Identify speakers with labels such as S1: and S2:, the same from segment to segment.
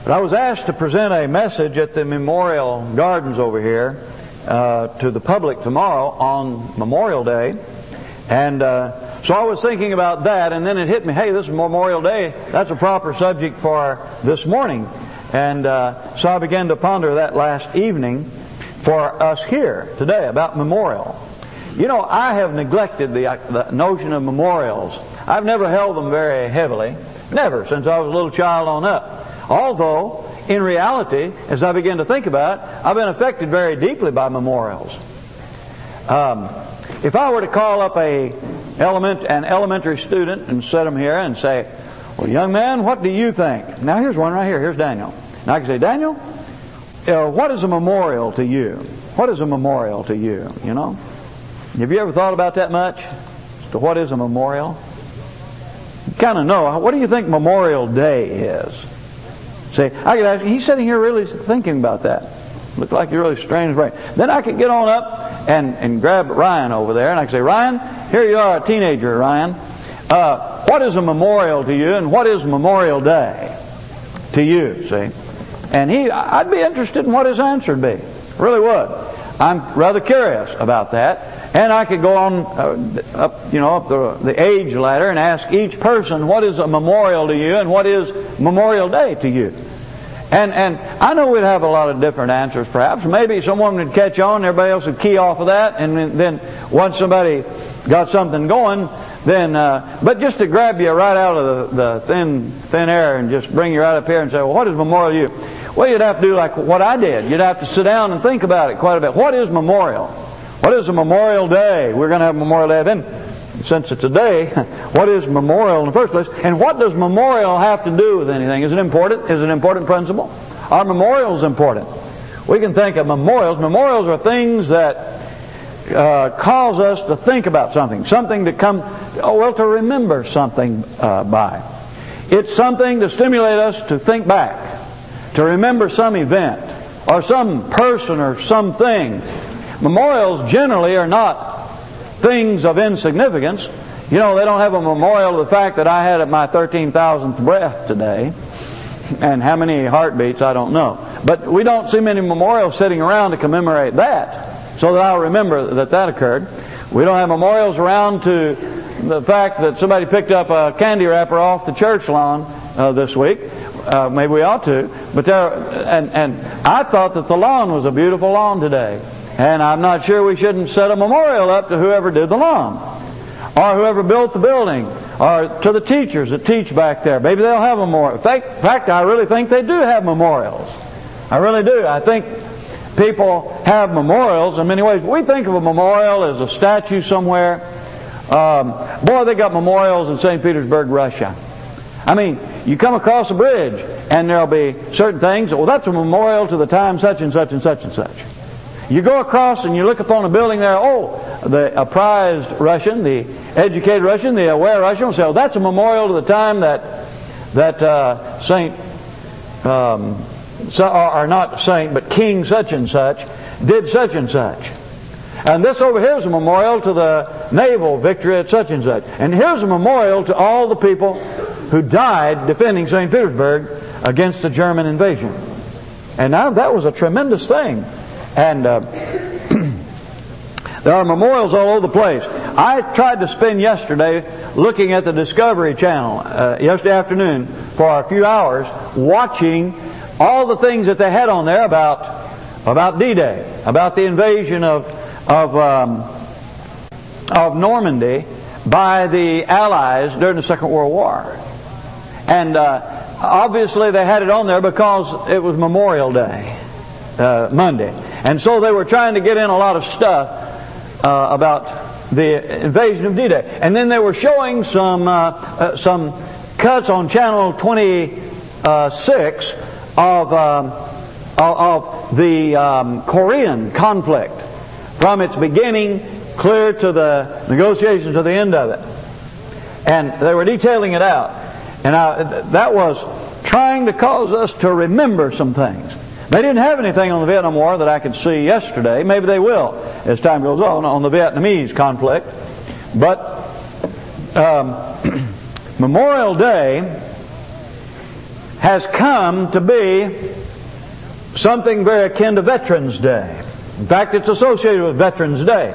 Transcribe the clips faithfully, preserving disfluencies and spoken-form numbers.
S1: But I was asked to present a message at the Memorial Gardens over here uh, to the public tomorrow on Memorial Day. And uh, so I was thinking about that, and then it hit me, hey, this is Memorial Day. That's a proper subject for this morning. And uh, so I began to ponder that last evening for us here today about memorial. You know, I have neglected the, the notion of memorials. I've never held them very heavily. Never, since I was a little child on up. Although, in reality, as I begin to think about it, I've been affected very deeply by memorials. Um, if I were to call up a element, an elementary student and set him here and say, well, young man, what do you think? Now, here's one right here. Here's Daniel. Now, I can say, Daniel, uh, what is a memorial to you? What is a memorial to you, you know? Have you ever thought about that much? As to what is a memorial? You kind of know. What do you think Memorial Day is? See, I could ask, he's sitting here really thinking about that. Looked like you're really strange brain. Then I could get on up and, and grab Ryan over there, and I could say, Ryan, here you are, a teenager, Ryan. Uh, what is a memorial to you, and what is Memorial Day to you, see? And he, I'd be interested in what his answer would be. Really would. I'm rather curious about that. And I could go on uh, up, you know, up the, the age ladder and ask each person, what is a memorial to you and what is Memorial Day to you? And and I know we'd have a lot of different answers perhaps. Maybe someone would catch on, everybody else would key off of that, and then once somebody got something going, then, uh, but just to grab you right out of the, the thin thin air and just bring you right up here and say, well, what is memorial to you? Well, you'd have to do like what I did. You'd have to sit down and think about it quite a bit. What is memorial? What is a Memorial Day? We're going to have Memorial Day. Then, since it's a day, what is memorial in the first place? And what does memorial have to do with anything? Is it important? Is it an important principle? Are memorials important? We can think of memorials. Memorials are things that uh, cause us to think about something. Something to come, oh, well, to remember something uh, by. It's something to stimulate us to think back, to remember some event, or some person, or something. Memorials generally are not things of insignificance. You know, they don't have a memorial to the fact that I had my thirteen thousandth breath today. And how many heartbeats, I don't know. But we don't see many memorials sitting around to commemorate that, so that I'll remember that that occurred. We don't have memorials around to the fact that somebody picked up a candy wrapper off the church lawn uh, this week. Uh, maybe we ought to. But there, and, and I thought that the lawn was a beautiful lawn today. And I'm not sure we shouldn't set a memorial up to whoever did the lawn, or whoever built the building, or to the teachers that teach back there. Maybe they'll have a memorial. In fact, in fact, I really think they do have memorials. I really do. I think people have memorials in many ways. We think of a memorial as a statue somewhere. Um, boy, they got memorials in Saint Petersburg, Russia. I mean, you come across a bridge, and there'll be certain things. Well, that's a memorial to the time such and such and such and such. You go across and you look upon a building there, oh, the apprised Russian, the educated Russian, the aware Russian will say, oh, that's a memorial to the time that that uh, Saint, um, so, or, or not Saint, but King such and such did such and such. And this over here is a memorial to the naval victory at such and such. And here's a memorial to all the people who died defending Saint Petersburg against the German invasion. And now that was a tremendous thing. And uh, there are memorials all over the place. I tried to spend yesterday looking at the Discovery Channel uh, yesterday afternoon for a few hours, watching all the things that they had on there about about D-Day, about the invasion of of um, of Normandy by the Allies during the Second World War. And uh, obviously they had it on there because it was Memorial Day, uh, Monday. And so they were trying to get in a lot of stuff uh, about the invasion of D-Day. And then they were showing some uh, uh, some cuts on Channel twenty-six of, um, of the um, Korean conflict, from its beginning clear to the negotiations to the end of it. And they were detailing it out. And I, that was trying to cause us to remember some things. They didn't have anything on the Vietnam War that I could see yesterday. Maybe they will as time goes on, on the Vietnamese conflict. But um, Memorial Day has come to be something very akin to Veterans Day. In fact, it's associated with Veterans Day.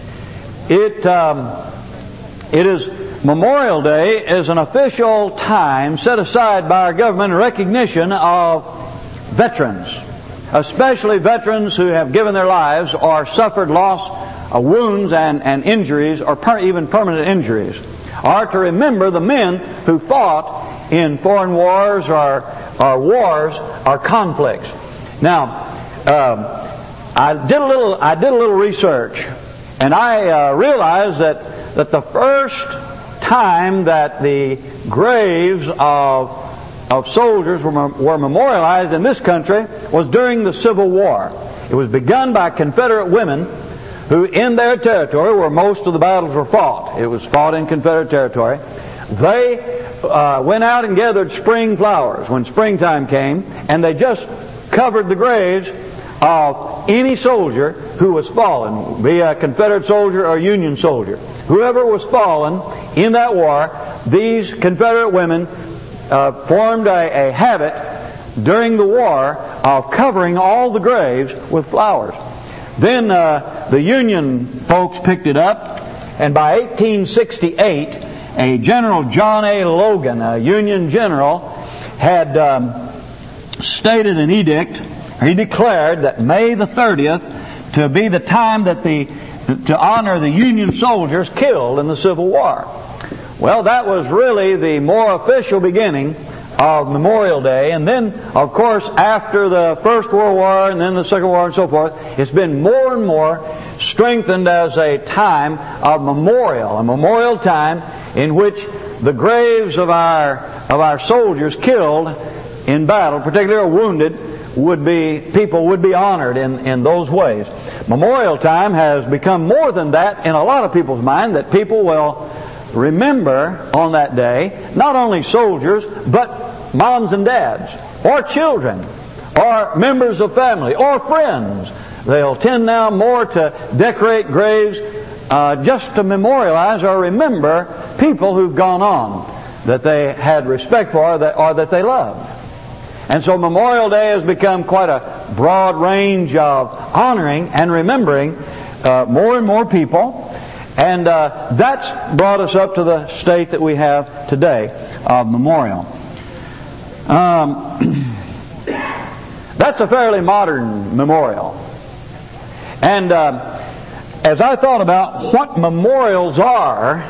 S1: It um, it is Memorial Day is an official time set aside by our government in recognition of veterans, especially veterans who have given their lives or suffered loss of wounds and, and injuries, or per, even permanent injuries, or to remember the men who fought in foreign wars or, or wars or conflicts. Now, um, I did a little I did a little research, and I uh, realized that that the first time that the graves of of soldiers were, were memorialized in this country was during the Civil War. It was begun by Confederate women who, in their territory, where most of the battles were fought, it was fought in Confederate territory, they uh, went out and gathered spring flowers when springtime came, and they just covered the graves of any soldier who was fallen, be a Confederate soldier or a Union soldier. Whoever was fallen in that war, these Confederate women uh, formed a, a habit during the war of covering all the graves with flowers. Then uh, the Union folks picked it up, and by eighteen sixty-eight, a General John A. Logan, a Union general, had um, stated an edict. He declared that May the thirtieth to be the time that the to honor the Union soldiers killed in the Civil War. Well, that was really the more official beginning of Memorial Day. And then, of course, after the First World War and then the Second War and so forth, it's been more and more strengthened as a time of memorial, a memorial time in which the graves of our of our soldiers killed in battle, particularly wounded, would be people would be honored in, in those ways. Memorial time has become more than that in a lot of people's mind, that people will remember on that day not only soldiers, but moms and dads, or children, or members of family, or friends. They'll tend now more to decorate graves uh, just to memorialize or remember people who've gone on that they had respect for or that, or that they loved. And so Memorial Day has become quite a broad range of honoring and remembering uh, more and more people. And uh, that's brought us up to the state that we have today of memorial. Um, that's a fairly modern memorial. And uh, as I thought about what memorials are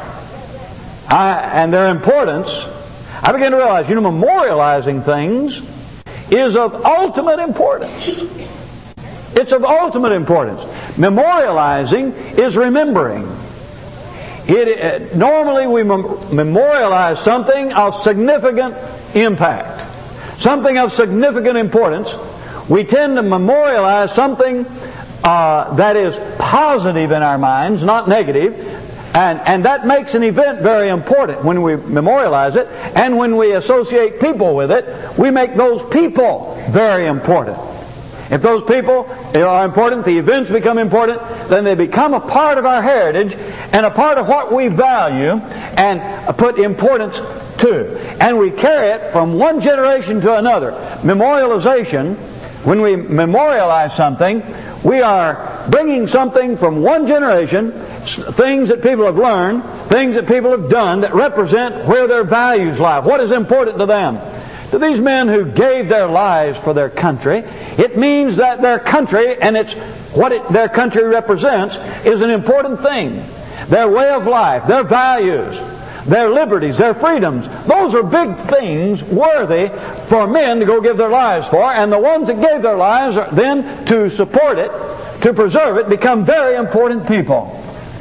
S1: I, and their importance, I began to realize, you know, memorializing things is of ultimate importance. It's of ultimate importance. Memorializing is remembering. It, uh, normally we mem- memorialize something of significant impact, something of significant importance. We tend to memorialize something uh, that is positive in our minds, not negative. And, and that makes an event very important when we memorialize it. And when we associate people with it, we make those people very important. If those people are important, the events become important, then they become a part of our heritage and a part of what we value and put importance to. And we carry it from one generation to another. Memorialization, when we memorialize something, we are bringing something from one generation, things that people have learned, things that people have done that represent where their values lie, what is important to them. To these men who gave their lives for their country, it means that their country and its what it, their country represents is an important thing. Their way of life, their values, their liberties, their freedoms, those are big things worthy for men to go give their lives for, and the ones that gave their lives are then to support it, to preserve it, become very important people.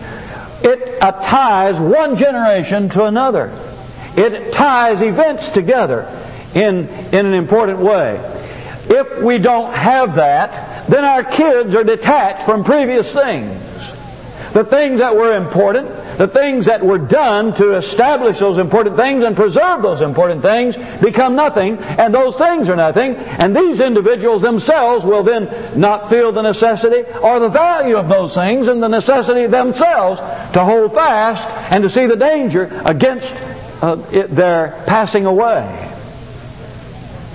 S1: It uh, ties one generation to another. It ties events together in, in an important way. If we don't have that, then our kids are detached from previous things. The things that were important, the things that were done to establish those important things and preserve those important things become nothing, and those things are nothing, and these individuals themselves will then not feel the necessity or the value of those things and the necessity themselves to hold fast and to see the danger against uh, it, their passing away.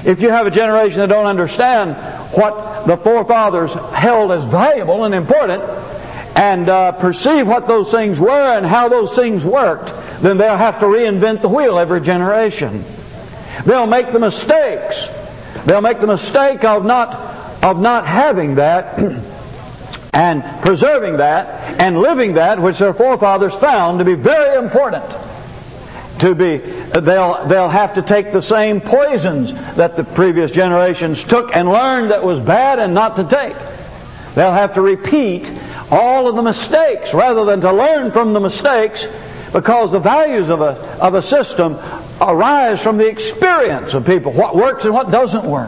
S1: if you have a generation that don't understand what the forefathers held as valuable and important, and uh, perceive what those things were and how those things worked, then they'll have to reinvent the wheel every generation. They'll make the mistakes. They'll make the mistake of not of not having that and preserving that and living that which their forefathers found to be very important. To be, they'll they'll have to take the same poisons that the previous generations took and learned that was bad and not to take. They'll have to repeat all of the mistakes rather than to learn from the mistakes, because the values of a of a system arise from the experience of people, what works and what doesn't work.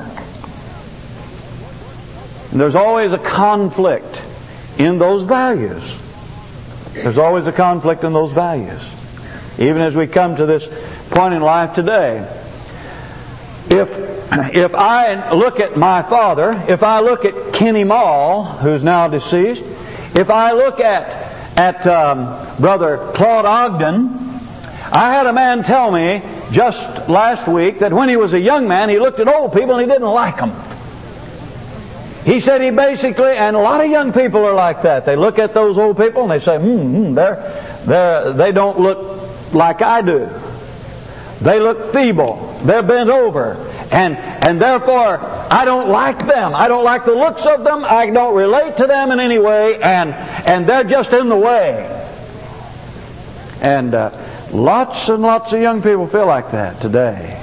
S1: And there's always a conflict in those values. There's always a conflict in those values. Even as we come to this point in life today, if if I look at my father, if I look at Kenny Mall, who's now deceased, if I look at at um, Brother Claude Ogden, I had a man tell me just last week that when he was a young man, he looked at old people and he didn't like them. He said he basically, and a lot of young people are like that. They look at those old people and they say, hmm, hmm they're, they're, they don't look like I do. They look feeble. They're bent over. And, and therefore, I don't like them. I don't like the looks of them. I don't relate to them in any way. And, and they're just in the way. And uh, lots and lots of young people feel like that today.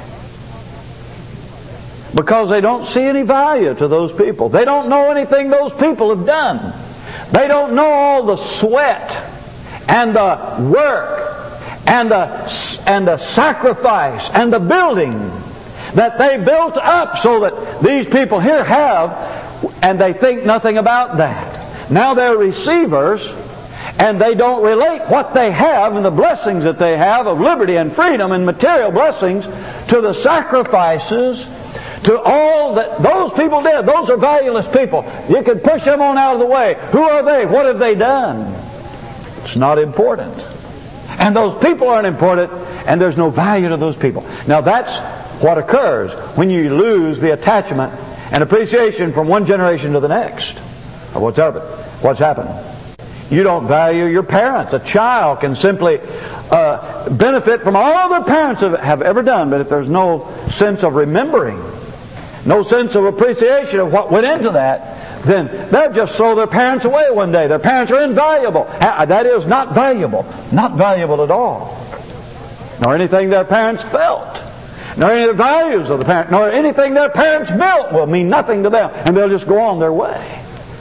S1: Because they don't see any value to those people. They don't know anything those people have done. They don't know all the sweat and the work and the, and the sacrifice and the building that they built up so that these people here have, and they think nothing about that. Now they're receivers, and they don't relate what they have and the blessings that they have of liberty and freedom and material blessings to the sacrifices, to all that those people did. Those are valueless people. You can push them on out of the way. Who are they? What have they done? It's not important. And those people aren't important, and there's no value to those people. Now that's what occurs when you lose the attachment and appreciation from one generation to the next. Or what's happened? What's happened? You don't value your parents. A child can simply uh, benefit from all their parents have, have ever done, but if there's no sense of remembering, no sense of appreciation of what went into that, then they'll just throw their parents away one day. Their parents are invaluable. That is, not valuable. Not valuable at all. Nor anything their parents felt. Nor any of the values of the parents. Nor anything their parents built will mean nothing to them. And they'll just go on their way.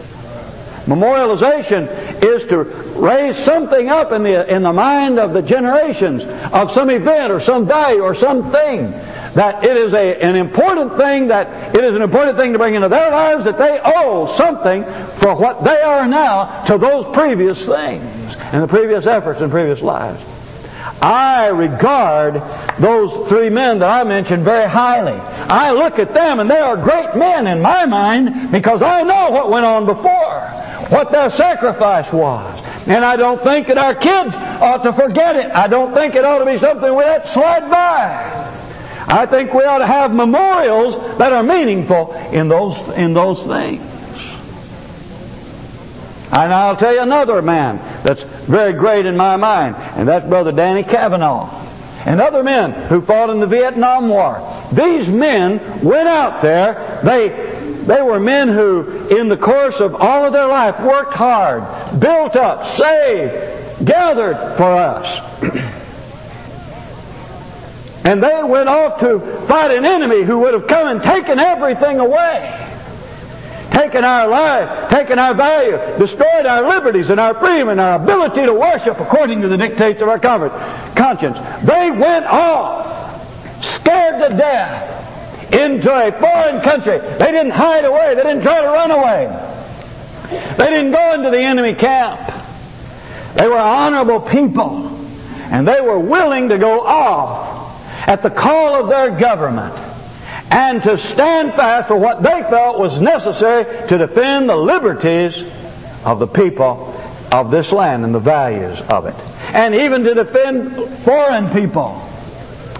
S1: Memorialization is to raise something up in the in the mind of the generations of some event or some value or something, that it is a, an important thing, that it is an important thing to bring into their lives, that they owe something for what they are now to those previous things and the previous efforts and previous lives. I regard those three men that I mentioned very highly. I look at them and they are great men in my mind because I know what went on before, what their sacrifice was. And I don't think that our kids ought to forget it. I don't think it ought to be something we let slide by. I think we ought to have memorials that are meaningful in those in those things. And I'll tell you another man that's very great in my mind, and that's Brother Danny Cavanaugh. And other men who fought in the Vietnam War. These men went out there. They They were men who, in the course of all of their life, worked hard, built up, saved, gathered for us. And they went off to fight an enemy who would have come and taken everything away. Taken our life, taken our value, destroyed our liberties and our freedom and our ability to worship according to the dictates of our conscience. They went off, scared to death, into a foreign country. They didn't hide away. They didn't try to run away. They didn't go into the enemy camp. They were honorable people. And they were willing to go off at the call of their government and to stand fast for what they felt was necessary to defend the liberties of the people of this land and the values of it. And even to defend foreign people.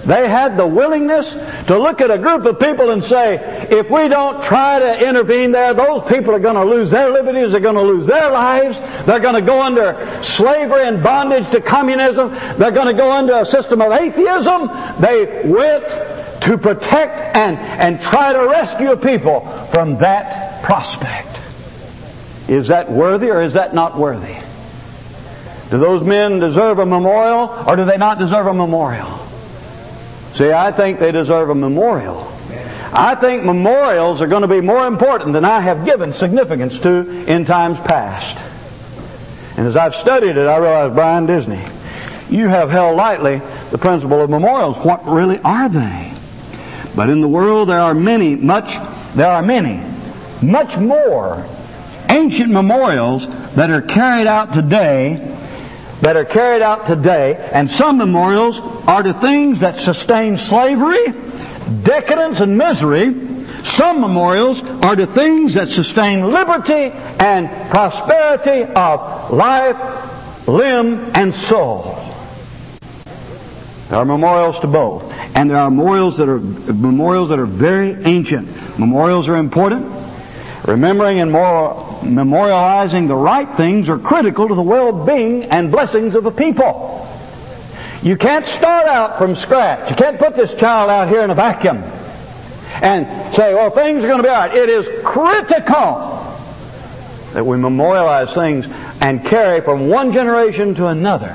S1: They had the willingness to look at a group of people and say, if we don't try to intervene there, those people are going to lose their liberties, they're going to lose their lives, they're going to go under slavery and bondage to communism, they're going to go under a system of atheism. They went to protect and, and try to rescue people from that prospect. Is that worthy or is that not worthy? Do those men deserve a memorial or do they not deserve a memorial? See, I think they deserve a memorial. I think memorials are going to be more important than I have given significance to in times past. And as I've studied it, I realize, Brian Disney, you have held lightly the principle of memorials. What really are they? But in the world there are many, much, there are many, much more ancient memorials that are carried out today that are carried out today, and some memorials are to things that sustain slavery, decadence, and misery. Some memorials are to things that sustain liberty and prosperity of life, limb, and soul. There are memorials to both, and there are memorials that are memorials that are very ancient. Memorials are important. Remembering and more memorializing the right things are critical to the well-being and blessings of a people. You can't start out from scratch. You can't put this child out here in a vacuum and say, well, things are going to be all right. It is critical that we memorialize things and carry from one generation to another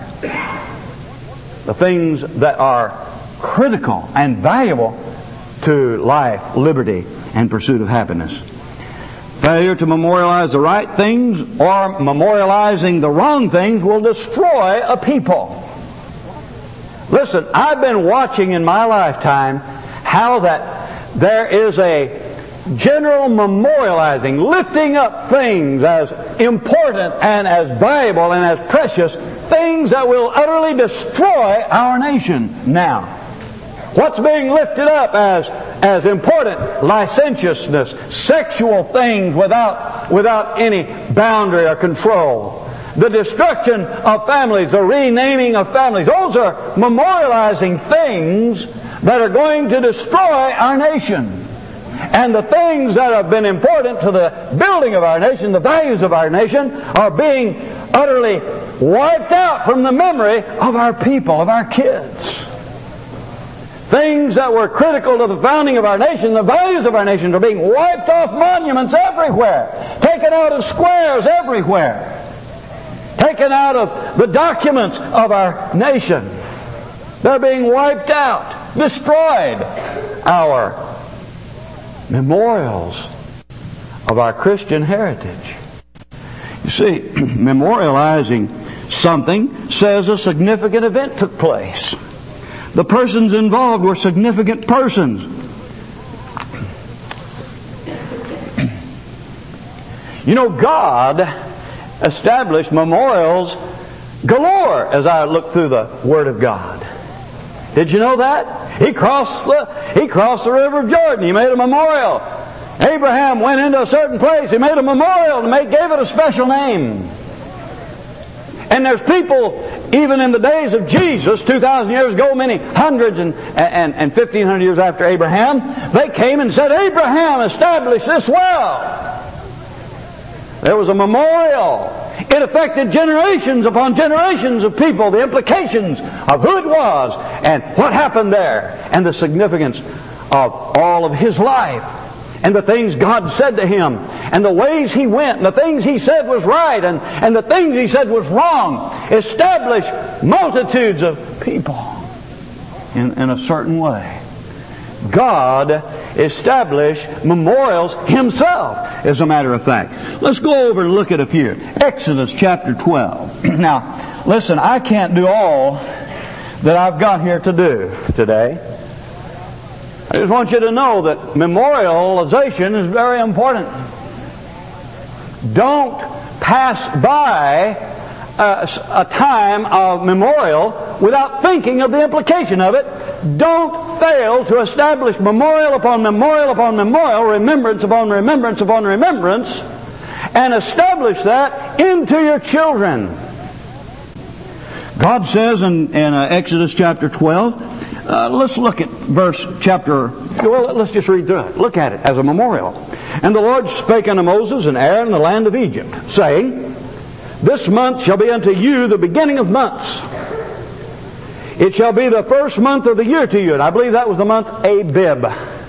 S1: the things that are critical and valuable to life, liberty, and pursuit of happiness. Failure to memorialize the right things or memorializing the wrong things will destroy a people. Listen, I've been watching in my lifetime how that there is a general memorializing, lifting up things as important and as valuable and as precious, things that will utterly destroy our nation now. What's being lifted up as, as important? Licentiousness, sexual things without, without any boundary or control. The destruction of families, the renaming of families. Those are memorializing things that are going to destroy our nation. And the things that have been important to the building of our nation, the values of our nation, are being utterly wiped out from the memory of our people, of our kids. Things that were critical to the founding of our nation, the values of our nation, are being wiped off monuments everywhere, taken out of squares everywhere, taken out of the documents of our nation. They're being wiped out, destroyed. Our memorials of our Christian heritage. You see, memorializing something says a significant event took place. The persons involved were significant persons. You know, God established memorials galore as I look through the Word of God. Did you know that? He crossed the, he crossed the river of Jordan. He made a memorial. Abraham went into a certain place. He made a memorial and made, gave it a special name. And there's people, even in the days of Jesus, two thousand years ago, many hundreds and, and, and fifteen hundred years after Abraham, they came and said, Abraham established this well. There was a memorial. It affected generations upon generations of people, the implications of who it was and what happened there, and the significance of all of his life, and the things God said to him, and the ways he went, and the things he said was right, and, and the things he said was wrong, established multitudes of people in, in a certain way. God established memorials himself, as a matter of fact. Let's go over and look at a few. Exodus chapter twelve. Now, listen, I can't do all that I've got here to do today. I just want you to know that memorialization is very important. Don't pass by a, a time of memorial without thinking of the implication of it. Don't fail to establish memorial upon memorial upon memorial, remembrance upon remembrance upon remembrance, and establish that into your children. God says in, in uh, Exodus chapter twelve, Uh, let's look at verse chapter, well, let's just read through it. Look at it as a memorial. And the Lord spake unto Moses and Aaron in the land of Egypt, saying, This month shall be unto you the beginning of months. It shall be the first month of the year to you. And I believe that was the month Abib.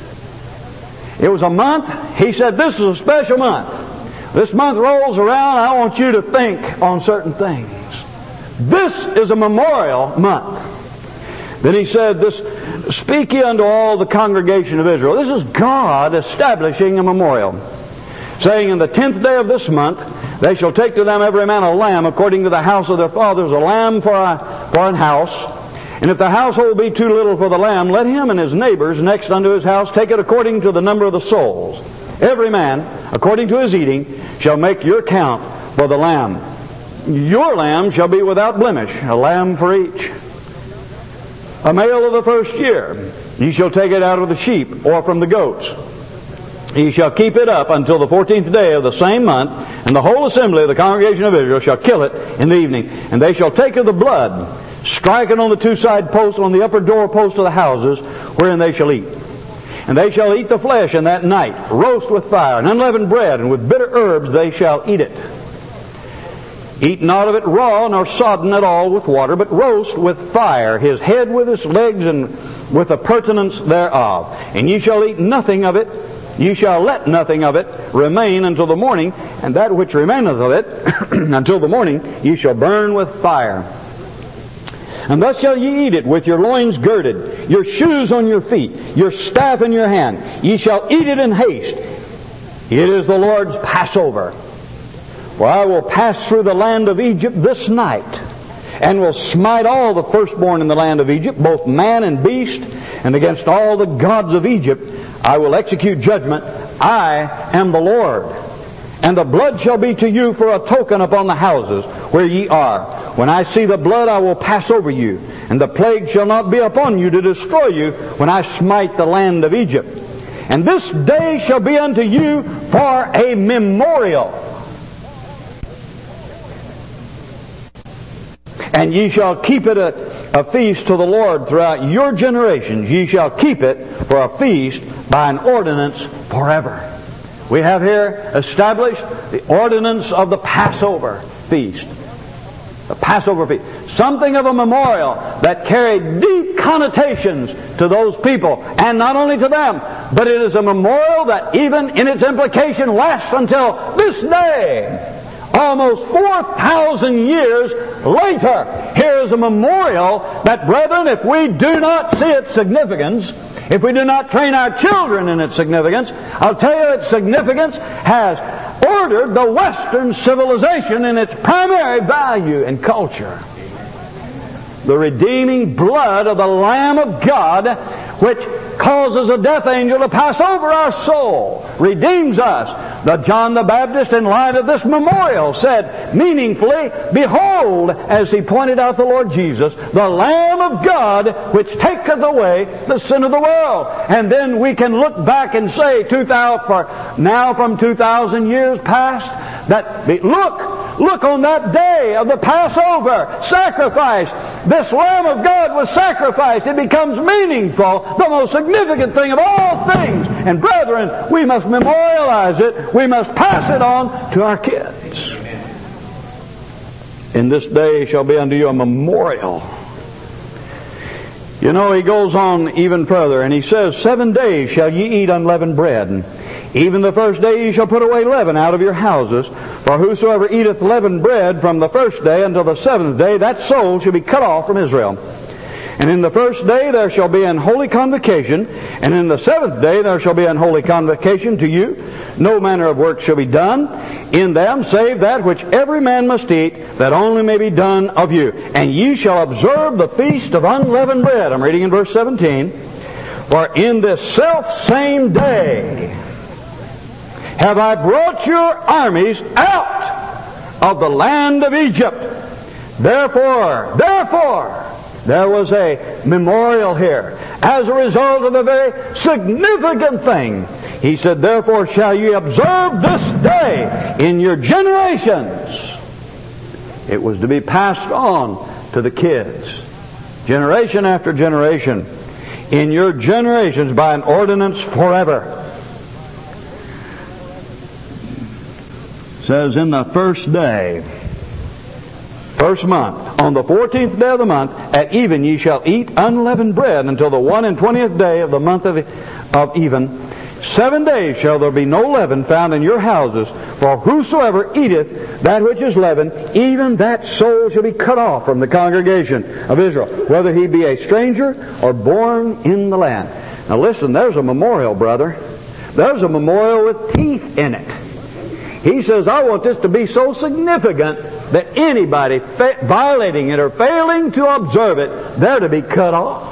S1: It was a month, he said, this is a special month. This month rolls around, I want you to think on certain things. This is a memorial month. Then he said, "This speak ye unto all the congregation of Israel." This is God establishing a memorial, saying, "In the tenth day of this month they shall take to them every man a lamb according to the house of their fathers, a lamb for a, for an house. And if the household be too little for the lamb, let him and his neighbors next unto his house take it according to the number of the souls. Every man, according to his eating, shall make your count for the lamb. Your lamb shall be without blemish, a lamb for each. A male of the first year, ye shall take it out of the sheep or from the goats. Ye shall keep it up until the fourteenth day of the same month, and the whole assembly of the congregation of Israel shall kill it in the evening. And they shall take of the blood, strike it on the two side posts on the upper door posts of the houses wherein they shall eat. And they shall eat the flesh in that night, roast with fire, and unleavened bread, and with bitter herbs they shall eat it. Eat not of it raw, nor sodden at all with water, but roast with fire, his head with his legs, and with the purtenance thereof. And ye shall eat nothing of it, ye shall let nothing of it remain until the morning, and that which remaineth of it until the morning ye shall burn with fire. And thus shall ye eat it with your loins girded, your shoes on your feet, your staff in your hand. Ye shall eat it in haste. It is the Lord's Passover. For I will pass through the land of Egypt this night, and will smite all the firstborn in the land of Egypt, both man and beast, and against all the gods of Egypt I will execute judgment. I am the Lord. And the blood shall be to you for a token upon the houses where ye are. When I see the blood, I will pass over you, and the plague shall not be upon you to destroy you when I smite the land of Egypt. And this day shall be unto you for a memorial. And ye shall keep it a, a feast to the Lord throughout your generations. Ye shall keep it for a feast by an ordinance forever. We have here established the ordinance of the Passover feast. The Passover feast. Something of a memorial that carried deep connotations to those people. And not only to them, but it is a memorial that even in its implication lasts until this day. Almost four thousand years later, here is a memorial that, brethren, if we do not see its significance, if we do not train our children in its significance, I'll tell you its significance has ordered the Western civilization in its primary value and culture. The redeeming blood of the Lamb of God, which causes a death angel to pass over our soul, redeems us. The John the Baptist, in light of this memorial, said meaningfully, "Behold," as he pointed out the Lord Jesus, "the Lamb of God, which taketh away the sin of the world." And then we can look back and say, two thousand, for now from two thousand years past, that look, look on that day of the Passover sacrifice. This Lamb of God was sacrificed. It becomes meaningful, the most significant thing of all things. And brethren, we must memorialize it. We must pass it on to our kids. In this day shall be unto you a memorial. You know, he goes on even further, and he says, "Seven days shall ye eat unleavened bread. Even the first day ye shall put away leaven out of your houses. For whosoever eateth leavened bread from the first day until the seventh day, that soul shall be cut off from Israel. And in the first day there shall be an holy convocation, and in the seventh day there shall be an holy convocation to you. No manner of work shall be done in them, save that which every man must eat, that only may be done of you. And ye shall observe the feast of unleavened bread." I'm reading in verse seventeen. "For in this self-same day have I brought your armies out of the land of Egypt. Therefore, therefore, there was a memorial here. As a result of a very significant thing. He said, "Therefore shall ye observe this day in your generations." It was to be passed on to the kids. Generation after generation. in your generations by an ordinance forever. It says, in the first day, first month, on the fourteenth day of the month, at even ye shall eat unleavened bread until the one and twentieth day of the month of, of even. Seven days shall there be no leaven found in your houses, for whosoever eateth that which is leavened, even that soul shall be cut off from the congregation of Israel, whether he be a stranger or born in the land. Now listen, there's a memorial, brother. There's a memorial with teeth in it. He says, I want this to be so significant that anybody fa- violating it or failing to observe it, they're to be cut off.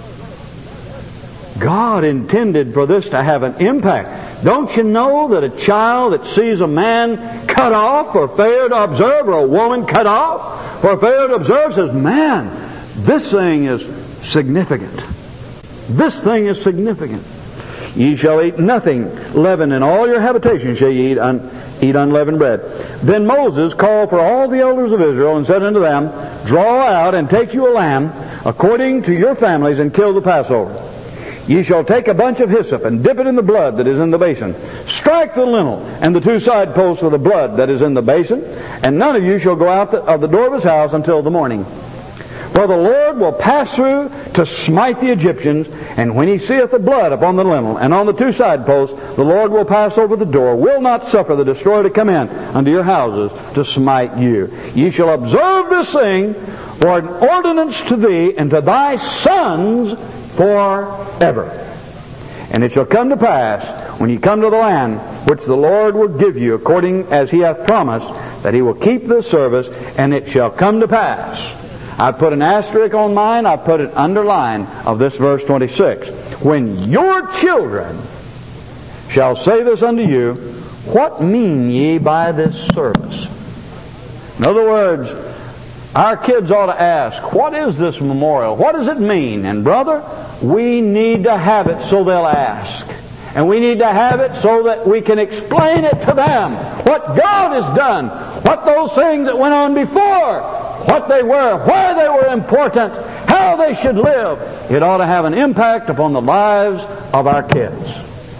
S1: God intended for this to have an impact. Don't you know that a child that sees a man cut off or fail to observe, or a woman cut off or fail to observe, says, man, this thing is significant. This thing is significant. Ye shall eat nothing leavened in all your habitations shall ye eat, un- eat unleavened bread. Then Moses called for all the elders of Israel and said unto them, draw out and take you a lamb according to your families, and kill the Passover. Ye shall take a bunch of hyssop and dip it in the blood that is in the basin. Strike the lintel and the two side posts with the blood that is in the basin, and none of you shall go out of the door of his house until the morning. For the Lord will pass through to smite the Egyptians, and when he seeth the blood upon the lintel and on the two side posts, the Lord will pass over the door, will not suffer the destroyer to come in unto your houses to smite you. Ye shall observe this thing for an ordinance to thee and to thy sons forever. And it shall come to pass, when ye come to the land which the Lord will give you, according as he hath promised, that he will keep this service, and it shall come to pass. I put an asterisk on mine, I put an underline of this verse twenty-six. When your children shall say this unto you, what mean ye by this service? In other words, our kids ought to ask, what is this memorial? What does it mean? And brother, we need to have it so they'll ask. And we need to have it so that we can explain it to them. What God has done. What those things that went on before. What they were. Why they were important. How they should live. It ought to have an impact upon the lives of our kids.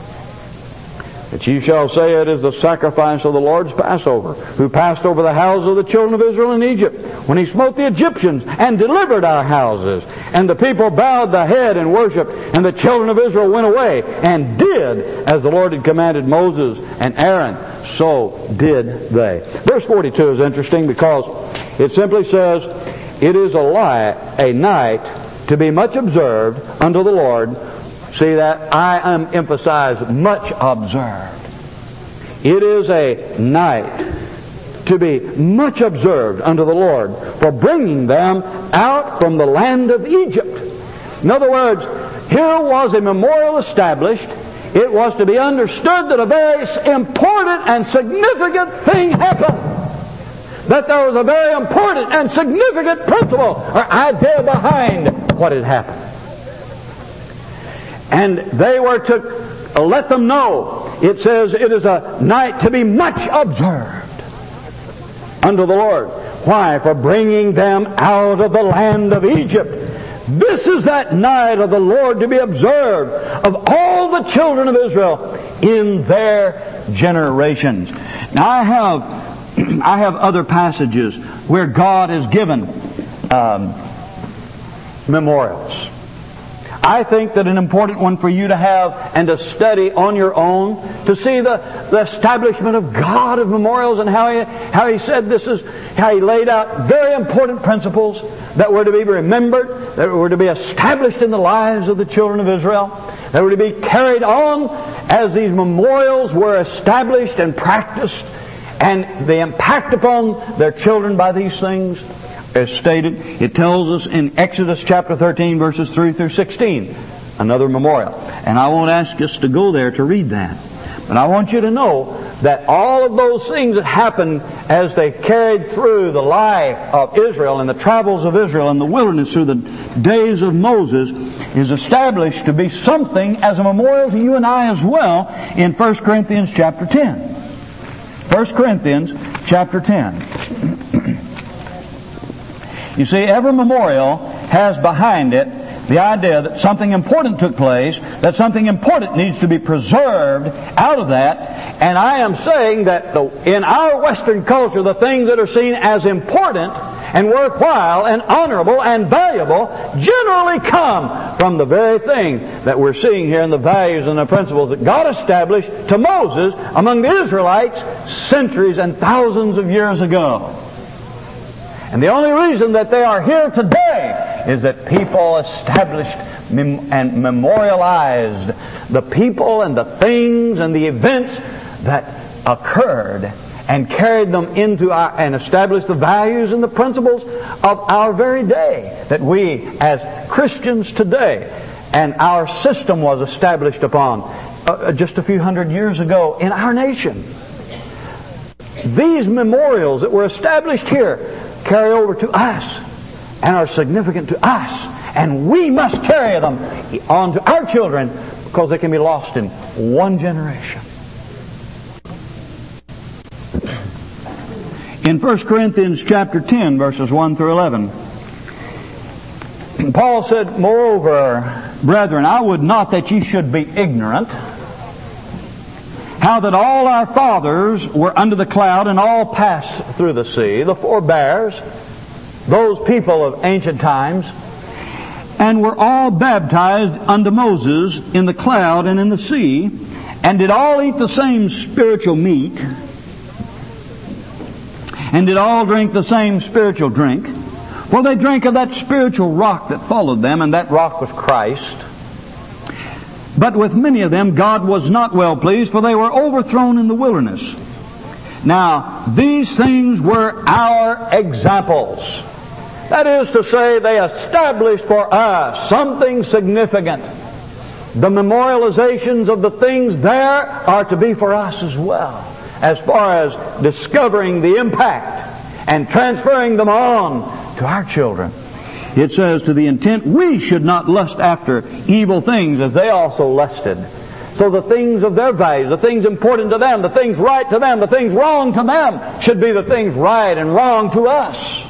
S1: That ye shall say it is the sacrifice of the Lord's Passover, who passed over the houses of the children of Israel in Egypt, when he smote the Egyptians and delivered our houses. And the people bowed the head and worshipped, and the children of Israel went away and did as the Lord had commanded Moses and Aaron. So did they. Verse forty-two is interesting because it simply says, it is a, lie, a night to be much observed unto the Lord. See that? I am emphasized, much observed. It is a night to be much observed unto the Lord for bringing them out from the land of Egypt. In other words, here was a memorial established. It was to be understood that a very important and significant thing happened. That there was a very important and significant principle or idea behind what had happened. And they were to let them know. It says it is a night to be much observed unto the Lord. Why? For bringing them out of the land of Egypt. This is that night of the Lord to be observed of all the children of Israel in their generations. Now I have, I have other passages where God has given um, memorials. I think that an important one for you to have and to study on your own, to see the, the establishment of God of memorials and how he, how he said this is, how he laid out very important principles that were to be remembered, that were to be established in the lives of the children of Israel, that were to be carried on as these memorials were established and practiced, and the impact upon their children by these things. As stated, it tells us in Exodus chapter thirteen, verses three through sixteen, another memorial. And I won't ask us to go there to read that. But I want you to know that all of those things that happened as they carried through the life of Israel and the travels of Israel in the wilderness through the days of Moses is established to be something as a memorial to you and I as well in First Corinthians chapter ten. First Corinthians chapter ten. You see, every memorial has behind it the idea that something important took place, that something important needs to be preserved out of that. And I am saying that the, in our Western culture, the things that are seen as important and worthwhile and honorable and valuable generally come from the very thing that we're seeing here in the values and the principles that God established to Moses among the Israelites centuries and thousands of years ago. And the only reason that they are here today is that people established and memorialized the people and the things and the events that occurred and carried them into our, and established the values and the principles of our very day that we as Christians today and our system was established upon uh, just a few hundred years ago in our nation. These memorials that were established here carry over to us and are significant to us, and we must carry them on to our children because they can be lost in one generation. In First Corinthians chapter ten, verses one through eleven, Paul said, "Moreover, brethren, I would not that ye should be ignorant, how that all our fathers were under the cloud and all passed through the sea," the forebears, those people of ancient times, "and were all baptized unto Moses in the cloud and in the sea, and did all eat the same spiritual meat, and did all drink the same spiritual drink. For they drank of that spiritual rock that followed them, and that rock was Christ. But with many of them God was not well pleased, for they were overthrown in the wilderness. Now, these things were our examples." That is to say, they established for us something significant. The memorializations of the things there are to be for us as well, as far as discovering the impact and transferring them on to our children. It says, "To the intent we should not lust after evil things as they also lusted." So the things of their values, the things important to them, the things right to them, the things wrong to them, should be the things right and wrong to us.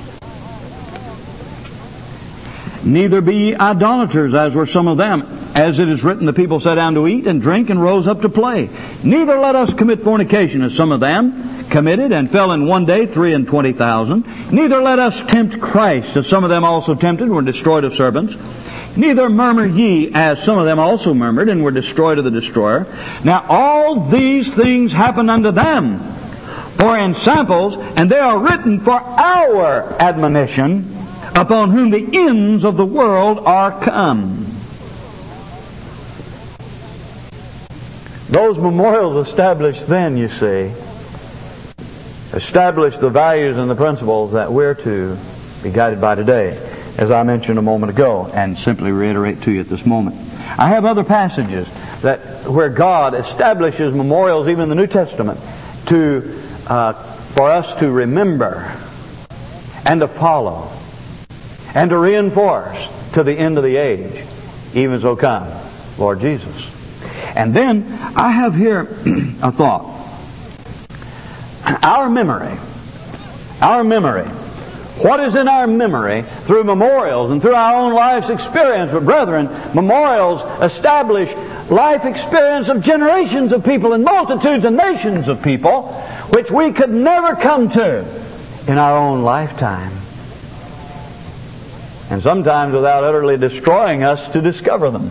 S1: "Neither be ye idolaters, as were some of them. As it is written, the people sat down to eat and drink and rose up to play. Neither let us commit fornication, as some of them committed, and fell in one day three and twenty thousand. Neither let us tempt Christ, as some of them also tempted, and were destroyed of serpents. Neither murmur ye, as some of them also murmured, and were destroyed of the destroyer. Now all these things happened unto them, for in samples, and they are written for our admonition, upon whom the ends of the world are come." Those memorials established then, you see, established the values and the principles that we're to be guided by today, as I mentioned a moment ago, and simply reiterate to you at this moment. I have other passages that where God establishes memorials, even in the New Testament, to uh, for us to remember and to follow and to reinforce to the end of the age, even so come Lord Jesus. And then I have here a thought. Our memory, our memory, what is in our memory through memorials and through our own life's experience. But brethren, memorials establish life experience of generations of people and multitudes and nations of people, which we could never come to in our own lifetime. And sometimes without utterly destroying us to discover them.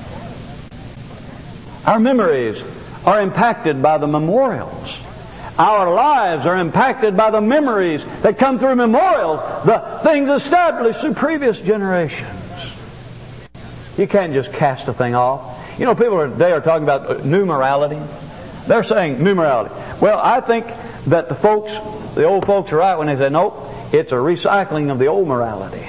S1: Our memories are impacted by the memorials. Our lives are impacted by the memories that come through memorials, the things established through previous generations. You can't just cast a thing off. You know, people today are talking about new morality. They're saying new morality. Well, I think that the folks, the old folks are right when they say, nope, it's a recycling of the old morality.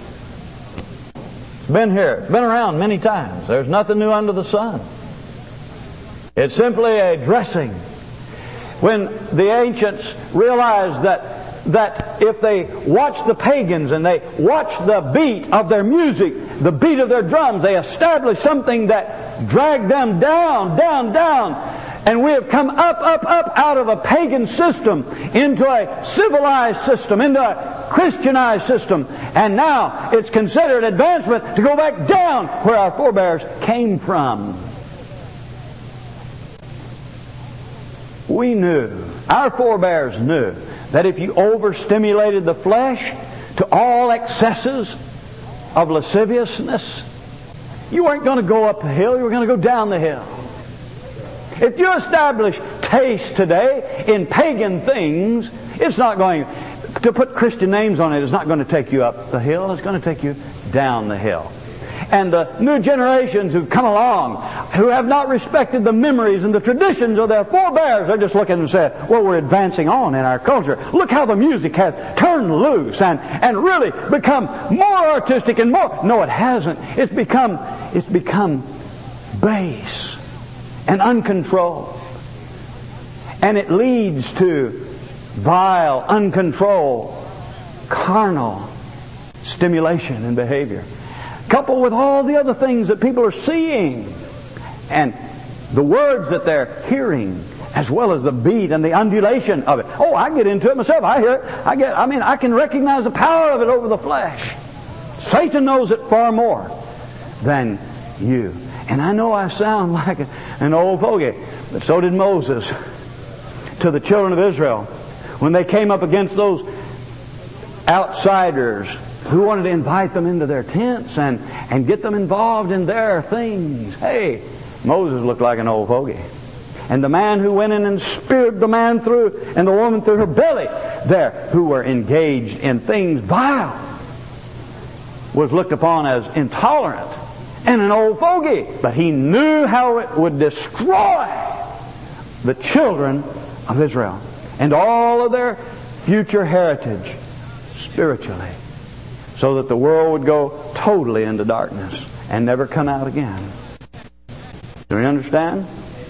S1: It's been here. It's been around many times. There's nothing new under the sun. It's simply a dressing. When the ancients realized that that if they watched the pagans and they watched the beat of their music, the beat of their drums, they established something that dragged them down, down, down And we have come up, up, up out of a pagan system into a civilized system, into a Christianized system. And now it's considered advancement to go back down where our forebears came from. We knew, our forebears knew, that if you overstimulated the flesh to all excesses of lasciviousness, you weren't going to go up the hill, you were going to go down the hill. If you establish taste today in pagan things, it's not going to put Christian names on it. It's not going to take you up the hill. It's going to take you down the hill. And the new generations who've come along, who have not respected the memories and the traditions of their forebears, they're just looking and saying, well, we're advancing on in our culture. Look how the music has turned loose and, and really become more artistic and more. No, it hasn't. It's become, it's become base and uncontrolled. And it leads to vile, uncontrolled, carnal stimulation and behavior. Coupled with all the other things that people are seeing. And the words that they're hearing, as well as the beat and the undulation of it. Oh, I get into it myself. I hear it. I get, I mean, I can recognize the power of it over the flesh. Satan knows it far more than you. And I know I sound like an old fogey, but so did Moses to the children of Israel when they came up against those outsiders who wanted to invite them into their tents and, and get them involved in their things. Hey, Moses looked like an old fogey. And the man who went in and speared the man through and the woman through her belly there, who were engaged in things vile, was looked upon as intolerant and an old fogey. But he knew how it would destroy the children of Israel and all of their future heritage spiritually, so that the world would go totally into darkness and never come out again. Do you understand?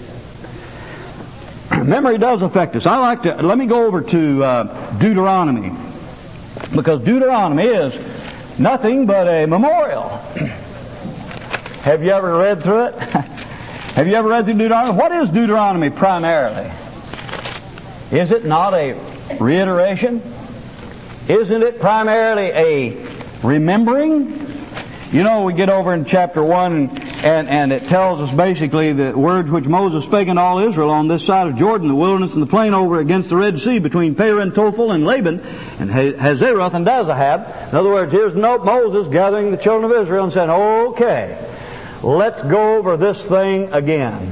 S1: Memory does affect us. I like to, let me go over to uh, Deuteronomy, because Deuteronomy is nothing but a memorial. Have you ever read through it? Have you ever read through Deuteronomy? What is Deuteronomy primarily? Is it not a reiteration? Isn't it primarily a remembering? You know, we get over in chapter one and, and, and it tells us basically the words which Moses spake unto all Israel on this side of Jordan, the wilderness and the plain over against the Red Sea, between Perah and Tophel and Laban and Hazeroth and Dazahab. In other words, here's Moses gathering the children of Israel and saying, okay, let's go over this thing again.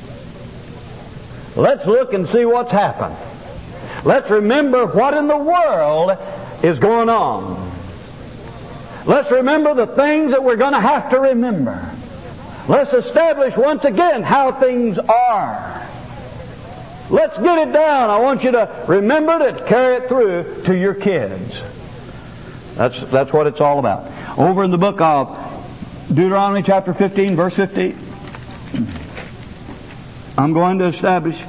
S1: Let's look and see what's happened. Let's remember what in the world is going on. Let's remember the things that we're going to have to remember. Let's establish once again how things are. Let's get it down. I want you to remember it and carry it through to your kids. That's, that's what it's all about. Over in the book of Deuteronomy chapter fifteen, verse fifteen, I'm going to establish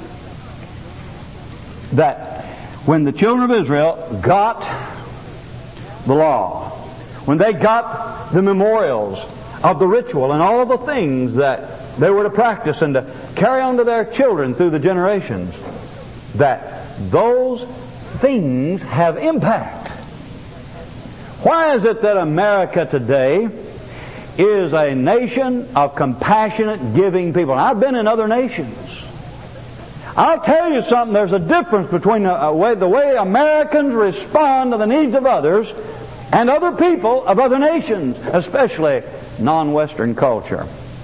S1: that when the children of Israel got the law, when they got the memorials of the ritual and all of the things that they were to practice and to carry on to their children through the generations, that those things have impact. Why is it that America today is a nation of compassionate, giving people? And I've been in other nations. I'll tell you something, there's a difference between the way, the way Americans respond to the needs of others and other people of other nations, especially non-Western culture.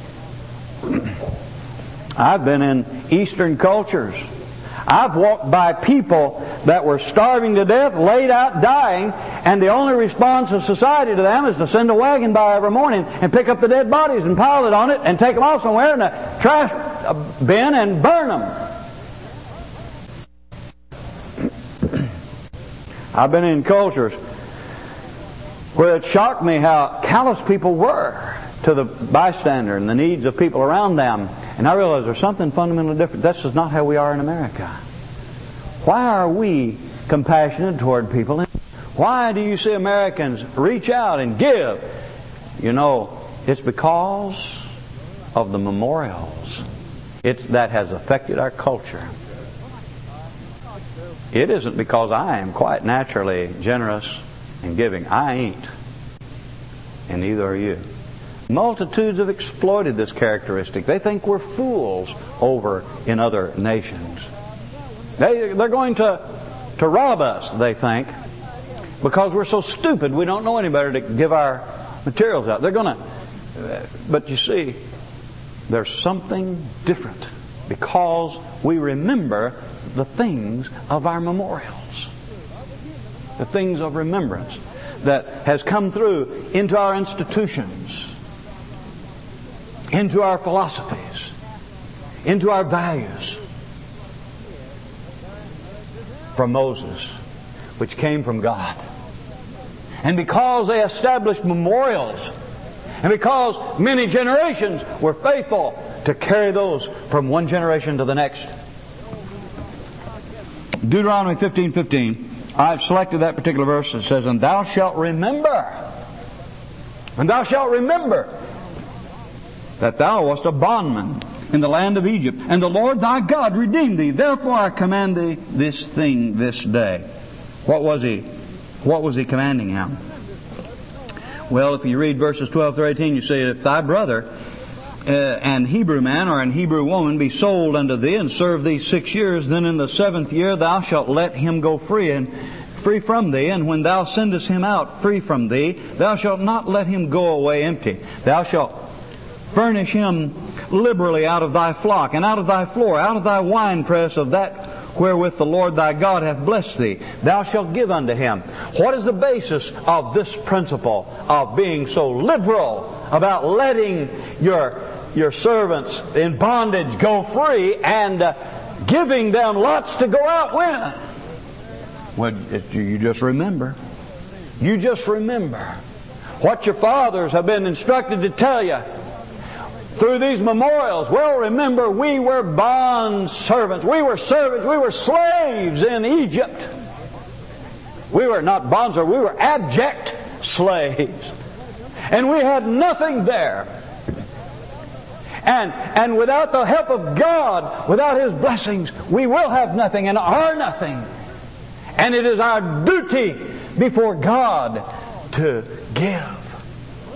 S1: I've been in Eastern cultures. I've walked by people that were starving to death, laid out dying, and the only response of society to them is to send a wagon by every morning and pick up the dead bodies and pile it on it and take them off somewhere in a trash bin and burn them. I've been in cultures where it shocked me how callous people were to the bystander and the needs of people around them. And I realized there's something fundamentally different. This is not how we are in America. Why are we compassionate toward people? Why do you see Americans reach out and give? You know, it's because of the memorials It's, that has affected our culture. It isn't because I am quite naturally generous and giving. I ain't. And neither are you. Multitudes have exploited this characteristic. They think we're fools over in other nations. They, they're going to, to rob us, they think, because we're so stupid we don't know any better to give our materials out. They're going to... But you see, there's something different because we remember the things of our memorials. The things of remembrance that has come through into our institutions, into our philosophies, into our values. From Moses, which came from God. And because they established memorials, and because many generations were faithful to carry those from one generation to the next. Deuteronomy fifteen fifteen. I've selected that particular verse that says, and thou shalt remember, and thou shalt remember that thou wast a bondman in the land of Egypt, and the Lord thy God redeemed thee. Therefore I command thee this thing this day. What was he? What was he commanding him? Well, if you read verses twelve through eighteen, you say, if thy brother, uh, an Hebrew man or an Hebrew woman, be sold unto thee and serve thee six years, then in the seventh year thou shalt let him go free and free from thee, and when thou sendest him out free from thee, thou shalt not let him go away empty. Thou shalt furnish him liberally out of thy flock, and out of thy floor, out of thy winepress of that wherewith the Lord thy God hath blessed thee. Thou shalt give unto him. What is the basis of this principle of being so liberal about letting your, your servants in bondage go free and uh, giving them lots to go out with? Well, you just remember. You just remember what your fathers have been instructed to tell you through these memorials. Well, remember, we were bond servants. We were servants. We were slaves in Egypt. We were not bond servants. We were abject slaves. And we had nothing there. And, and without the help of God, without His blessings, we will have nothing and are nothing. And it is our duty before God to give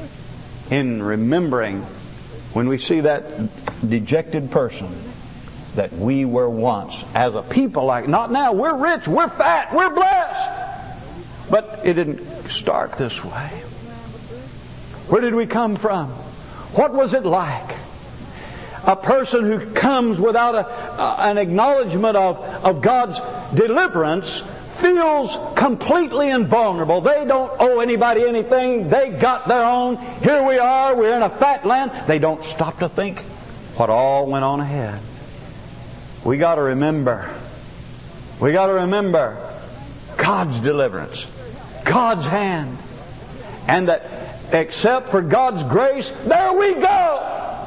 S1: in remembering when we see that dejected person that we were once as a people like, not now, we're rich, we're fat, we're blessed. But it didn't start this way. Where did we come from? What was it like? A person who comes without a, uh, an acknowledgement of, of God's deliverance feels completely invulnerable. They don't owe anybody anything. They got their own. Here we are. We're in a fat land. They don't stop to think what all went on ahead. We got to remember. We got to remember God's deliverance, God's hand, and that except for God's grace, there we go.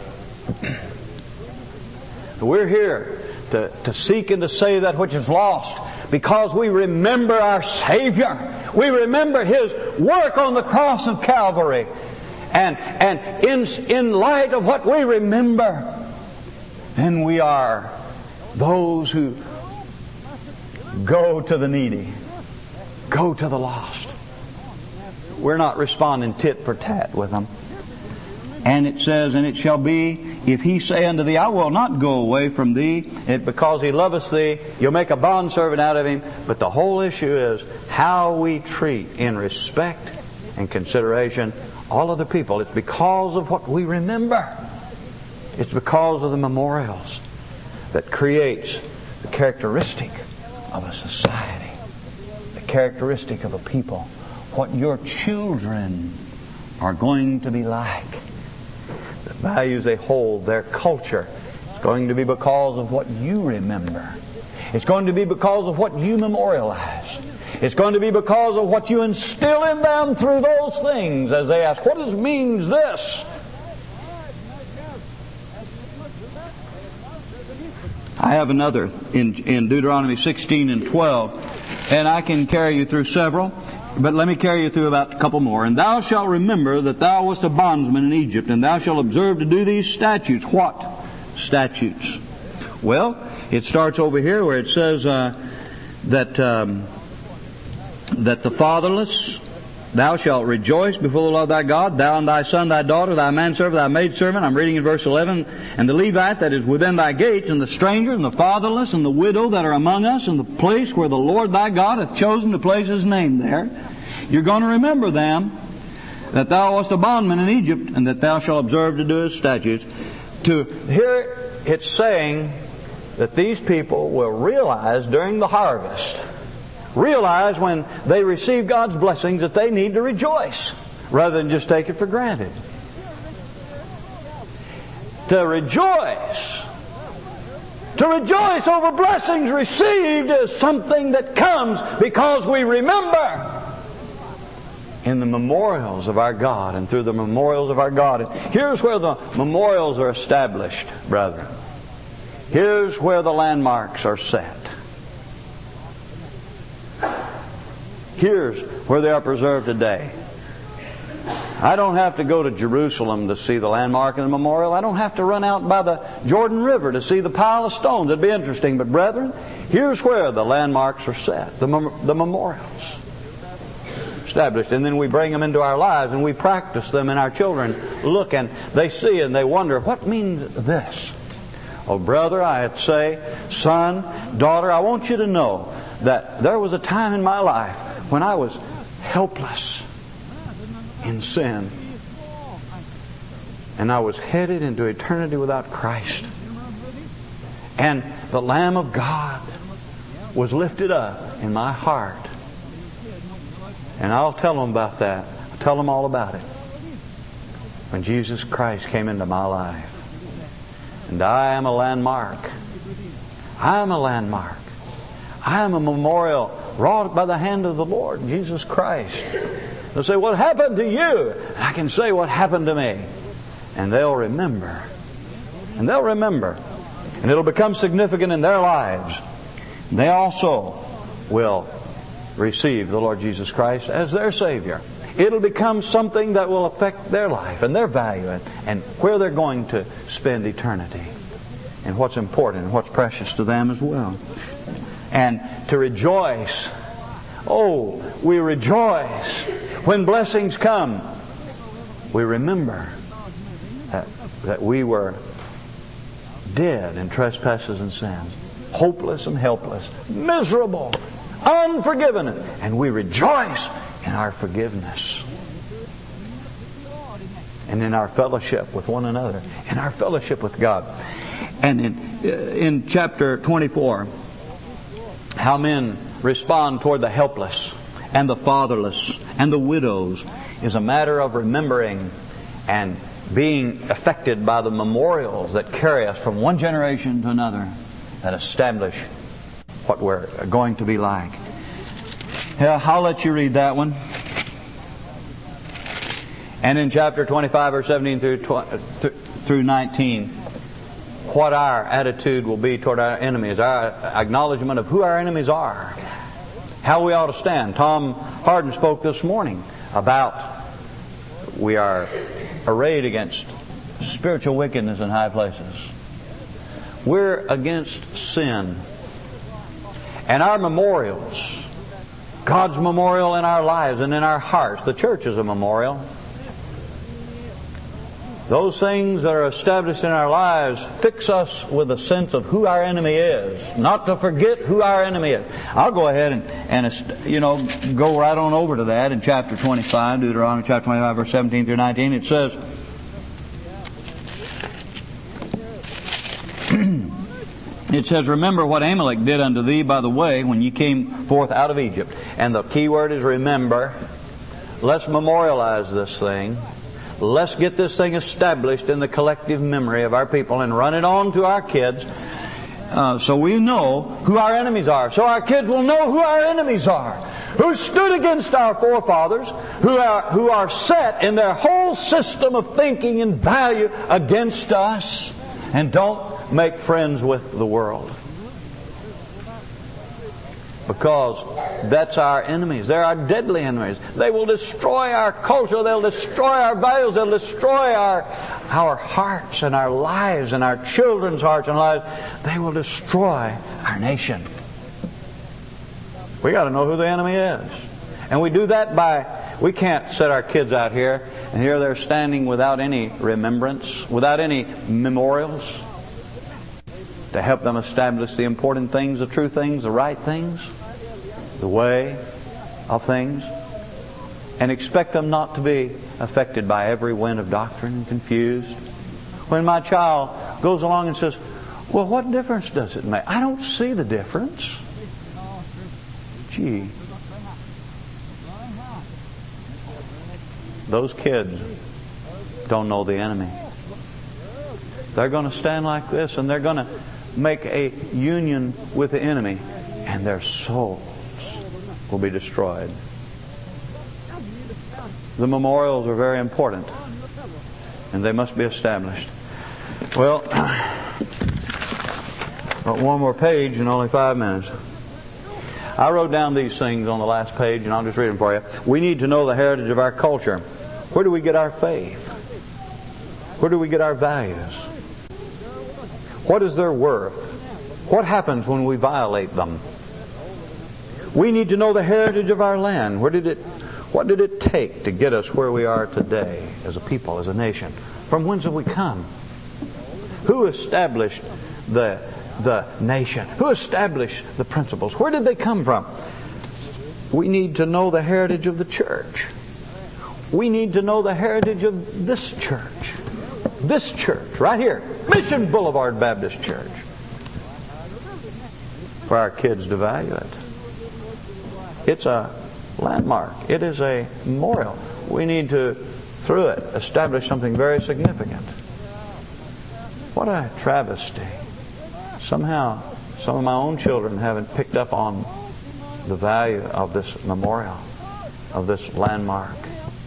S1: We're here to, to seek and to save that which is lost, because we remember our Savior. We remember His work on the cross of Calvary. And, and in, in light of what we remember, then we are those who go to the needy, go to the lost. We're not responding tit for tat with them. And it says, and it shall be, if he say unto thee, I will not go away from thee, it because he loveth thee, you'll make a bondservant out of him. But the whole issue is how we treat in respect and consideration all other people. It's because of what we remember. It's because of the memorials that creates the characteristic of a society, the characteristic of a people, what your children are going to be like. The values they hold, their culture, it's going to be because of what you remember. It's going to be because of what you memorialize. It's going to be because of what you instill in them through those things as they ask, what does means this? I have another in, in Deuteronomy sixteen and twelve, and I can carry you through several. But let me carry you through about a couple more. And thou shalt remember that thou wast a bondsman in Egypt, and thou shalt observe to do these statutes. What? statutes. Well, it starts over here where it says uh, that um, that the fatherless, thou shalt rejoice before the Lord thy God, thou and thy son, thy daughter, thy manservant, thy maidservant. I'm reading in verse eleven. And the Levite that is within thy gates, and the stranger, and the fatherless, and the widow that are among us, in the place where the Lord thy God hath chosen to place His name there. You're going to remember them, that thou wast a bondman in Egypt, and that thou shalt observe to do His statutes. To here it's saying that these people will realize during the harvest, realize when they receive God's blessings that they need to rejoice rather than just take it for granted. To rejoice. To rejoice over blessings received is something that comes because we remember in the memorials of our God and through the memorials of our God. And here's where the memorials are established, brethren. Here's where the landmarks are set. Here's where they are preserved today. I don't have to go to Jerusalem to see the landmark and the memorial. I don't have to run out by the Jordan River to see the pile of stones. It'd be interesting. But brethren, here's where the landmarks are set. The, mem- the memorials. Established. And then we bring them into our lives and we practice them, and our children look and they see and they wonder, what means this? Oh, brother, I'd say, son, daughter, I want you to know that there was a time in my life when I was helpless in sin. And I was headed into eternity without Christ. And the Lamb of God was lifted up in my heart. And I'll tell them about that. I'll tell them all about it. When Jesus Christ came into my life. And I am a landmark. I am a landmark. I am a memorial wrought by the hand of the Lord Jesus Christ. They'll say, what happened to you? And I can say what happened to me. And they'll remember. And they'll remember. And it'll become significant in their lives. They also will receive the Lord Jesus Christ as their Savior. It'll become something that will affect their life and their value and, and where they're going to spend eternity and what's important and what's precious to them as well. And to rejoice. Oh, we rejoice when blessings come. We remember that, that we were dead in trespasses and sins, hopeless and helpless, miserable, unforgiven, and we rejoice in our forgiveness and in our fellowship with one another, in our fellowship with God. And in, in chapter twenty-four, how men respond toward the helpless and the fatherless and the widows is a matter of remembering and being affected by the memorials that carry us from one generation to another that establish what we're going to be like. Yeah, I'll let you read that one. And in chapter twenty-five, verse seventeen through nineteen, what our attitude will be toward our enemies, our acknowledgement of who our enemies are, how we ought to stand. Tom Harden spoke this morning about we are arrayed against spiritual wickedness in high places. We're against sin. And our memorials, God's memorial in our lives and in our hearts, the church is a memorial. Those things that are established in our lives fix us with a sense of who our enemy is. Not to forget who our enemy is. I'll go ahead and, and you know, go right on over to that in chapter twenty-five, Deuteronomy chapter twenty-five, verse seventeen through nineteen. It says, It says, remember what Amalek did unto thee by the way when you came forth out of Egypt. And the key word is remember. Let's memorialize this thing. Let's get this thing established in the collective memory of our people and run it on to our kids uh, so we know who our enemies are. So our kids will know who our enemies are. Who stood against our forefathers, who are, who are set in their whole system of thinking and value against us. And don't make friends with the world. Because that's our enemies. They're our deadly enemies. They will destroy our culture. They'll destroy our values. They'll destroy our, our hearts and our lives and our children's hearts and lives. They will destroy our nation. We got to know who the enemy is. And we do that by, we can't set our kids out here and here they're standing without any remembrance, without any memorials to help them establish the important things, the true things, the right things, the way of things, and expect them not to be affected by every wind of doctrine and confused. When my child goes along and says, well, what difference does it make? I don't see the difference. Gee. Those kids don't know the enemy. They're going to stand like this and they're going to make a union with the enemy, and their souls will be destroyed. The memorials are very important, and they must be established. Well, got one more page in only five minutes. I wrote down these things on the last page, and I'll just read them for you. We need to know the heritage of our culture. Where do we get our faith? Where do we get our values? What is their worth? What happens when we violate them? We need to know the heritage of our land. Where did it, what did it take to get us where we are today as a people, as a nation? From whence have we come? Who established the, the nation? Who established the principles? Where did they come from? We need to know the heritage of the church. We need to know the heritage of this church. This church, right here, Mission Boulevard Baptist Church. For our kids to value it. It's a landmark. It is a memorial. We need to, through it, establish something very significant. What a travesty. Somehow, some of my own children haven't picked up on the value of this memorial, of this landmark.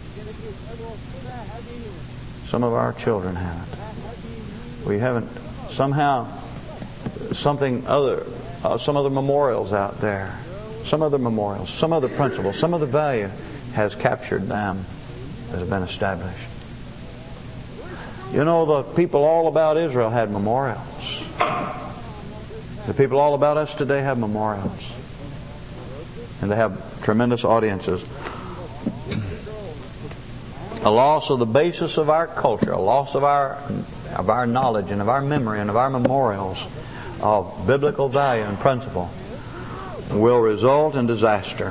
S1: Some of our children haven't. We haven't. Somehow, something other, uh, some other memorials out there, some other memorials, some other principles, some other value has captured them that have been established. You know, the people all about Israel had memorials. The people all about us today have memorials. And they have tremendous audiences. A loss of the basis of our culture, a loss of our of our knowledge and of our memory and of our memorials of biblical value and principle will result in disaster.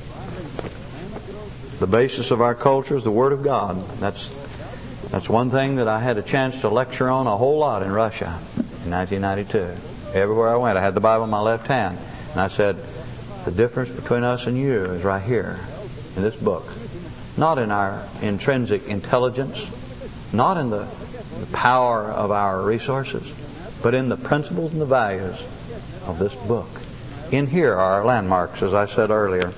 S1: The basis of our culture is the Word of God. That's that's one thing that I had a chance to lecture on a whole lot in Russia in nineteen ninety-two. Everywhere I went, I had the Bible in my left hand, and I said, the difference between us and you is right here in this book. Not in our intrinsic intelligence, not in the, the power of our resources, but in the principles and the values of this book. In here are our landmarks, as I said earlier.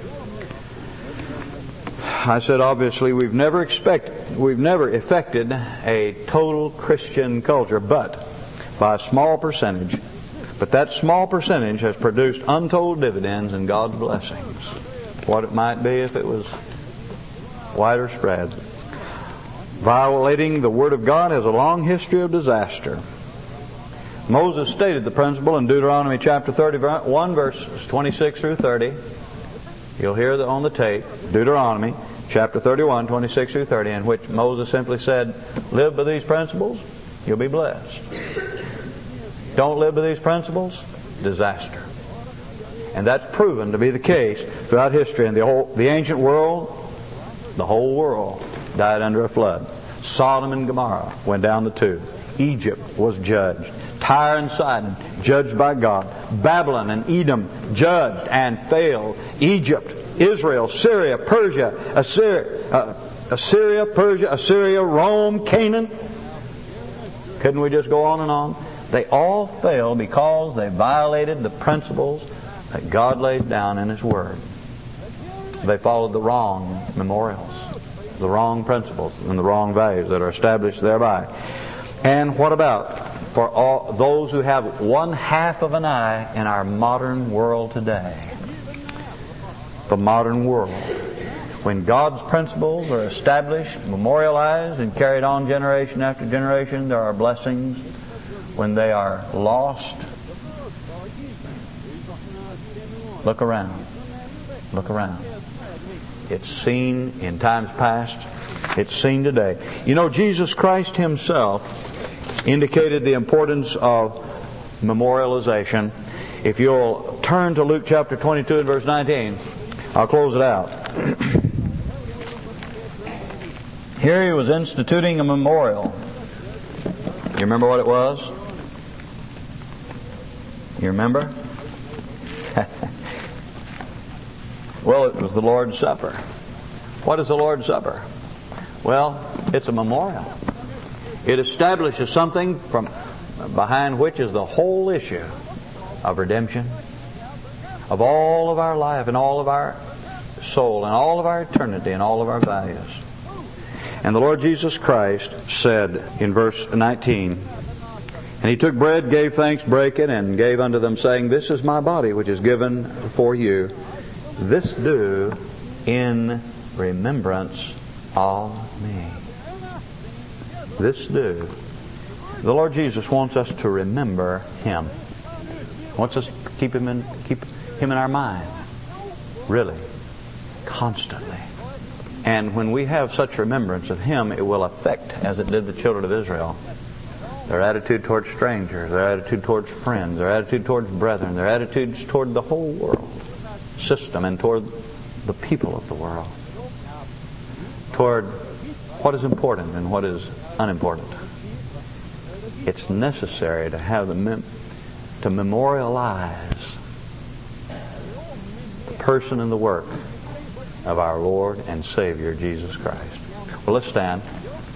S1: I said obviously we've never expect, we've never effected a total Christian culture, but by a small percentage. But that small percentage has produced untold dividends and God's blessings. What it might be if it was wider spread. Violating the Word of God has a long history of disaster. Moses stated the principle in Deuteronomy chapter thirty-one, verses twenty-six through thirty. You'll hear that on the tape. Deuteronomy chapter thirty-one, twenty-six through thirty, in which Moses simply said, live by these principles, you'll be blessed. Don't live by these principles, disaster. And that's proven to be the case throughout history. In the whole, the ancient world, the whole world died under a flood. Sodom and Gomorrah went down the tube. Egypt was judged. Tyre and Sidon judged by God. Babylon and Edom judged and failed. Egypt, Israel, Syria, Persia, Assyria, uh, Assyria, Persia, Assyria, Rome, Canaan. Couldn't we just go on and on? They all failed because they violated the principles that God laid down in His Word. They followed the wrong memorials, the wrong principles, and the wrong values that are established thereby. And what about for all those who have one half of an eye in our modern world today? the modern world. When God's principles are established, memorialized, and carried on generation after generation, there are blessings. When they are lost, look around. Look around. It's seen in times past. It's seen today. You know, Jesus Christ Himself indicated the importance of memorialization. If you'll turn to Luke chapter twenty-two and verse nineteen, I'll close it out. Here He was instituting a memorial. You remember what it was? You remember? Well, it was the Lord's Supper. What is the Lord's Supper? Well, it's a memorial. It establishes something from behind which is the whole issue of redemption, of all of our life and all of our soul and all of our eternity and all of our values. And the Lord Jesus Christ said in verse nineteen, "And He took bread, gave thanks, brake it, and gave unto them, saying, This is my body, which is given for you. This do in remembrance of me." This do. The Lord Jesus wants us to remember Him. Wants us to keep Him in, keep Him in our mind. Really. Constantly. And when we have such remembrance of Him, it will affect, as it did the children of Israel, their attitude towards strangers, their attitude towards friends, their attitude towards brethren, their attitudes toward the whole world system and toward the people of the world, toward what is important and what is unimportant. It's necessary to have the mem- to memorialize the person and the work of our Lord and Savior Jesus Christ. Well, let's stand.